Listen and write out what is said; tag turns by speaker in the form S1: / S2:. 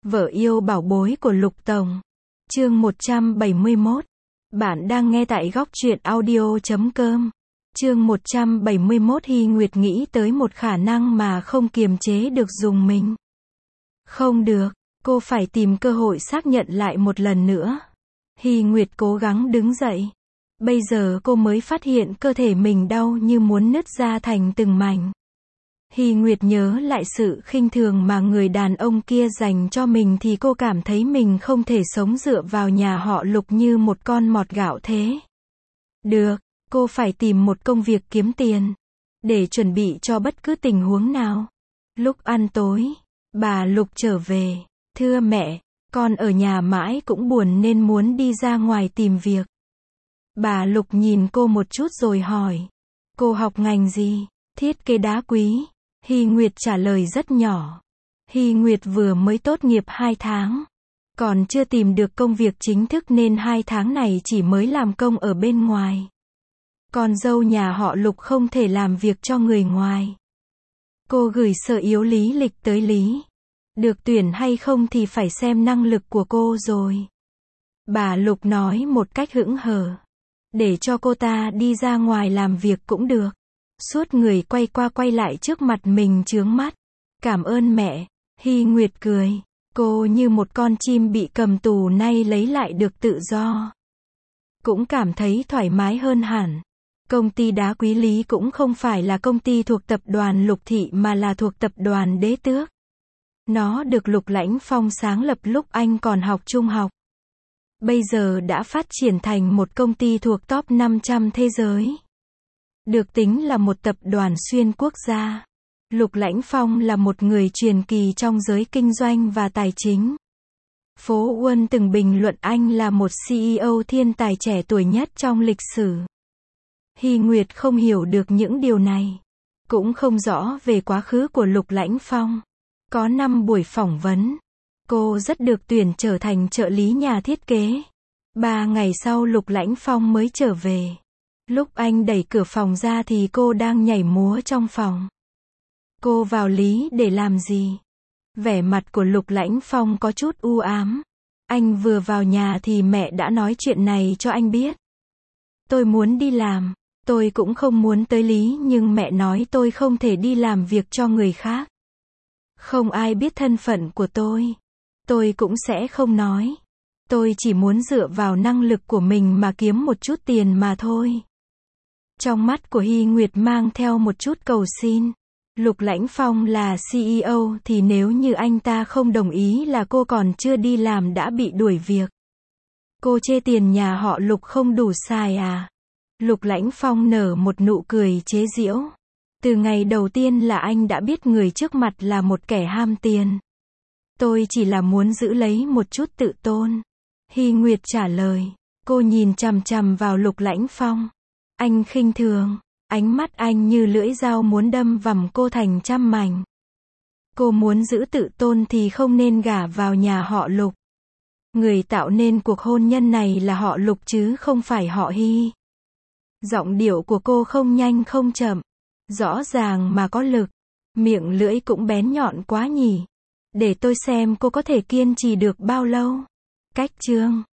S1: Vợ yêu bảo bối của Lục Tổng. Chương 171. Bạn đang nghe tại góc truyện audio.com. Chương 171. Hy Nguyệt nghĩ tới một khả năng mà không kiềm chế được dùng mình. Không được, cô phải tìm cơ hội xác nhận lại một lần nữa. Hy Nguyệt cố gắng đứng dậy. Bây giờ cô mới phát hiện cơ thể mình đau như muốn nứt ra thành từng mảnh. Hy Nguyệt nhớ lại sự khinh thường mà người đàn ông kia dành cho mình thì cô cảm thấy mình không thể sống dựa vào nhà họ Lục như một con mọt gạo thế. Được, cô phải tìm một công việc kiếm tiền, để chuẩn bị cho bất cứ tình huống nào. Lúc ăn tối, bà Lục trở về. Thưa mẹ, con ở nhà mãi cũng buồn nên muốn đi ra ngoài tìm việc. Bà Lục nhìn cô một chút rồi hỏi. Cô học ngành gì? Thiết kế đá quý. Hy Nguyệt trả lời rất nhỏ. Hy Nguyệt vừa mới tốt nghiệp 2 tháng. Còn chưa tìm được công việc chính thức nên 2 tháng này chỉ mới làm công ở bên ngoài. Con dâu nhà họ Lục không thể làm việc cho người ngoài. Cô gửi sở yếu lý lịch tới Lý. Được tuyển hay không thì phải xem năng lực của cô rồi. Bà Lục nói một cách hững hờ. Để cho cô ta đi ra ngoài làm việc cũng được. Suốt người quay qua quay lại trước mặt mình chướng mắt. Cảm ơn mẹ. Hy Nguyệt cười. Cô như một con chim bị cầm tù nay lấy lại được tự do. Cũng cảm thấy thoải mái hơn hẳn. Công ty đá quý Lý cũng không phải là công ty thuộc tập đoàn Lục Thị mà là thuộc tập đoàn Đế Tước. Nó được Lục Lãnh Phong sáng lập lúc anh còn học trung học. Bây giờ đã phát triển thành một công ty thuộc top 500 thế giới. Được tính là một tập đoàn xuyên quốc gia. Lục Lãnh Phong là một người truyền kỳ trong giới kinh doanh và tài chính. Phố Uân từng bình luận anh là một CEO thiên tài trẻ tuổi nhất trong lịch sử. Hy Nguyệt không hiểu được những điều này. Cũng không rõ về quá khứ của Lục Lãnh Phong. Có 5 buổi phỏng vấn. Cô rất được tuyển trở thành trợ lý nhà thiết kế. 3 ngày sau Lục Lãnh Phong mới trở về. Lúc anh đẩy cửa phòng ra thì cô đang nhảy múa trong phòng. Cô vào Lý để làm gì? Vẻ mặt của Lục Lãnh Phong có chút u ám. Anh vừa vào nhà thì mẹ đã nói chuyện này cho anh biết. Tôi muốn đi làm. Tôi cũng không muốn tới Lý nhưng mẹ nói tôi không thể đi làm việc cho người khác. Không ai biết thân phận của tôi. Tôi cũng sẽ không nói. Tôi chỉ muốn dựa vào năng lực của mình mà kiếm một chút tiền mà thôi. Trong mắt của Hy Nguyệt mang theo một chút cầu xin. Lục Lãnh Phong là CEO thì nếu như anh ta không đồng ý là cô còn chưa đi làm đã bị đuổi việc. Cô chê tiền nhà họ Lục không đủ xài à? Lục Lãnh Phong nở một nụ cười chế giễu. Từ ngày đầu tiên là anh đã biết người trước mặt là một kẻ ham tiền. Tôi chỉ là muốn giữ lấy một chút tự tôn. Hy Nguyệt trả lời. Cô nhìn chằm chằm vào Lục Lãnh Phong. Anh khinh thường. Ánh mắt anh như lưỡi dao muốn đâm vằm cô thành trăm mảnh. Cô muốn giữ tự tôn thì không nên gả vào nhà họ Lục. Người tạo nên cuộc hôn nhân này là họ Lục chứ không phải họ Hy. Giọng điệu của cô không nhanh không chậm. Rõ ràng mà có lực. Miệng lưỡi cũng bén nhọn quá nhỉ. Để tôi xem cô có thể kiên trì được bao lâu. Cách chương